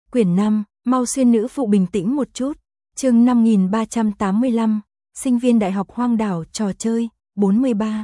Quyển 5, mau xuyên nữ phụ bình tĩnh một chút. Chương 5385, sinh viên đại học hoang đảo trò chơi, 43.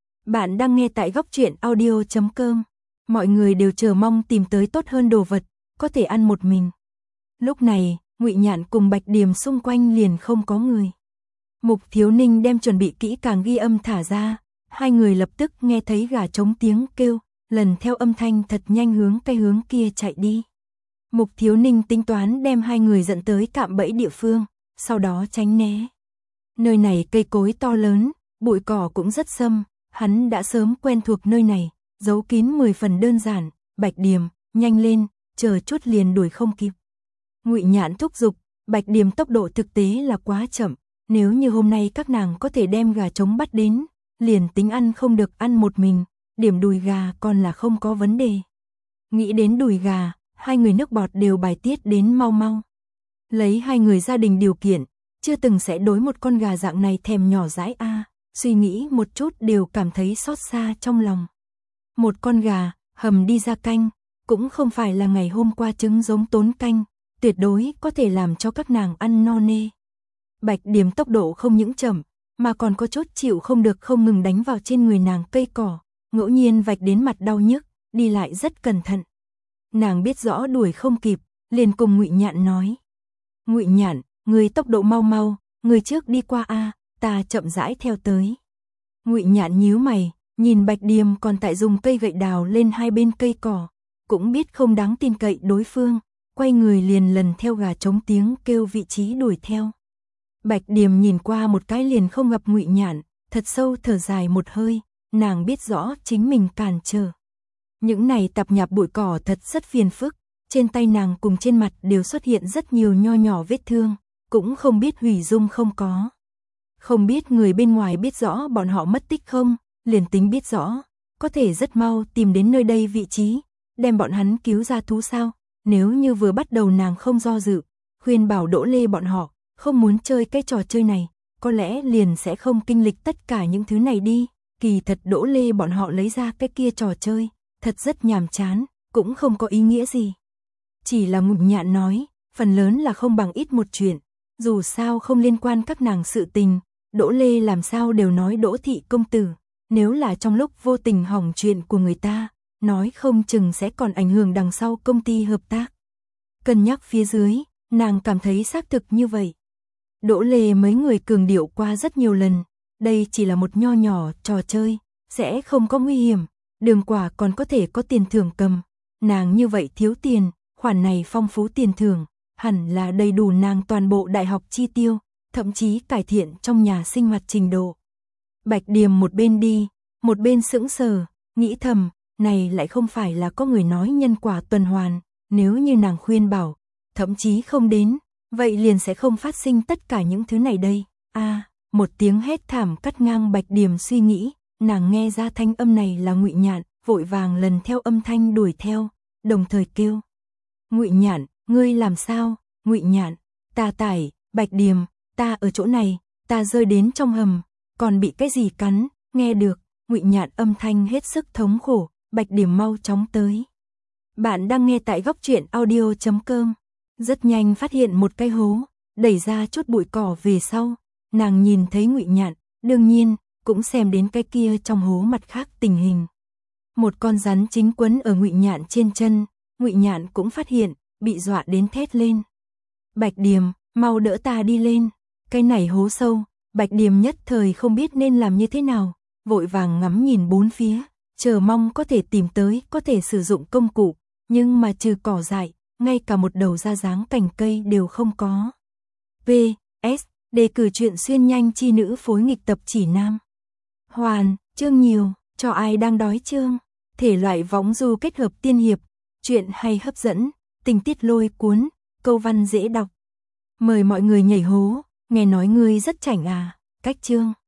Bạn đang nghe tại góc truyện audio.com. Mọi người đều chờ mong tìm tới tốt hơn đồ vật, có thể ăn một mình. Lúc này, Ngụy Nhạn cùng Bạch Điềm xung quanh liền không có người. Mục Thiếu Ninh đem chuẩn bị kỹ càng ghi âm thả ra, hai người lập tức nghe thấy gà trống tiếng kêu, lần theo âm thanh thật nhanh hướng cái hướng kia chạy đi. Mục Thiếu Ninh tính toán đem hai người dẫn tới cạm bẫy địa phương, sau đó tránh né. Nơi này cây cối to lớn, bụi cỏ cũng rất xâm, hắn đã sớm quen thuộc nơi này, giấu kín 10 phần đơn giản. Bạch Điềm, nhanh lên, chờ chút liền đuổi không kịp. Ngụy Nhạn thúc giục, Bạch Điềm tốc độ thực tế là quá chậm, nếu như hôm nay các nàng có thể đem gà trống bắt đến, liền tính ăn không được ăn một mình, điểm đùi gà còn là không có vấn đề. Nghĩ đến đùi gà, hai người nước bọt đều bài tiết đến mau mau. Lấy hai người gia đình điều kiện, chưa từng sẽ đối một con gà dạng này thèm nhỏ dãi a, suy nghĩ một chút đều cảm thấy xót xa trong lòng. Một con gà, hầm đi ra canh, cũng không phải là ngày hôm qua trứng giống tốn canh, tuyệt đối có thể làm cho các nàng ăn no nê. Bạch Điềm tốc độ không những chậm, mà còn có chốt chịu không được không ngừng đánh vào trên người nàng cây cỏ, ngẫu nhiên vạch đến mặt đau nhức, đi lại rất cẩn thận. Nàng biết rõ đuổi không kịp, liền cùng Ngụy Nhạn nói. Ngụy Nhạn, người tốc độ mau mau, người trước đi qua a, ta chậm rãi theo tới. Ngụy Nhạn nhíu mày, nhìn Bạch Điềm còn tại dùng cây gậy đào lên hai bên cây cỏ, cũng biết không đáng tin cậy đối phương, quay người liền lần theo gà trống tiếng kêu vị trí đuổi theo. Bạch Điềm nhìn qua một cái liền không gặp Ngụy Nhạn, thật sâu thở dài một hơi, nàng biết rõ chính mình cản trở. Những này tạp nhạp bụi cỏ thật rất phiền phức, trên tay nàng cùng trên mặt đều xuất hiện rất nhiều nho nhỏ vết thương, cũng không biết hủy dung không có. Không biết người bên ngoài biết rõ bọn họ mất tích không, liền tính biết rõ, có thể rất mau tìm đến nơi đây vị trí, đem bọn hắn cứu ra thú sao. Nếu như vừa bắt đầu nàng không do dự, khuyên bảo Đỗ Lê bọn họ, không muốn chơi cái trò chơi này, có lẽ liền sẽ không kinh lịch tất cả những thứ này đi. Kỳ thật Đỗ Lê bọn họ lấy ra cái kia trò chơi, thật rất nhàm chán, cũng không có ý nghĩa gì. Chỉ là Ngụy Nhạn nói, phần lớn là không bằng ít một chuyện, dù sao không liên quan các nàng sự tình, Đỗ Lê làm sao đều nói Đỗ thị công tử, nếu là trong lúc vô tình hỏng chuyện của người ta, nói không chừng sẽ còn ảnh hưởng đằng sau công ty hợp tác. Cân nhắc phía dưới, nàng cảm thấy xác thực như vậy. Đỗ Lê mấy người cường điệu qua rất nhiều lần, đây chỉ là một nho nhỏ trò chơi, sẽ không có nguy hiểm, đường quả còn có thể có tiền thưởng cầm. Nàng như vậy thiếu tiền, khoản này phong phú tiền thưởng, hẳn là đầy đủ nàng toàn bộ đại học chi tiêu, thậm chí cải thiện trong nhà sinh hoạt trình độ. Bạch Điềm một bên đi, một bên sững sờ, nghĩ thầm, này lại không phải là có người nói nhân quả tuần hoàn, nếu như nàng khuyên bảo, thậm chí không đến, vậy liền sẽ không phát sinh tất cả những thứ này đây. Một tiếng hét thảm cắt ngang Bạch Điềm suy nghĩ, nàng nghe ra thanh âm này là Ngụy Nhạn, vội vàng lần theo âm thanh đuổi theo, đồng thời kêu. Ngụy Nhạn, ngươi làm sao? Ngụy Nhạn, ta tải, Bạch Điềm, ta ở chỗ này, ta rơi đến trong hầm, còn bị cái gì cắn, nghe được, Ngụy Nhạn âm thanh hết sức thống khổ, Bạch Điềm mau chóng tới. Bạn đang nghe tại góc truyện audio.com, rất nhanh phát hiện một cái hố, đẩy ra chút bụi cỏ về sau, nàng nhìn thấy Ngụy Nhạn, đương nhiên, cũng xem đến cái kia trong hố mặt khác tình hình. Một con rắn chính quấn ở Ngụy Nhạn trên chân, Ngụy Nhạn cũng phát hiện, bị dọa đến thét lên. Bạch Điềm, mau đỡ ta đi lên, cái này hố sâu, Bạch Điềm nhất thời không biết nên làm như thế nào, vội vàng ngắm nhìn bốn phía, chờ mong có thể tìm tới, có thể sử dụng công cụ, nhưng mà trừ cỏ dại, ngay cả một đầu ra dáng cành cây đều không có. V.S. Đề cử truyện xuyên nhanh chi nữ phối nghịch tập chỉ nam. Hoàn, chương nhiều, cho ai đang đói chương. Thể loại võng du kết hợp tiên hiệp, truyện hay hấp dẫn, tình tiết lôi cuốn, câu văn dễ đọc. Mời mọi người nhảy hố, nghe nói ngươi rất chảnh à, cách chương.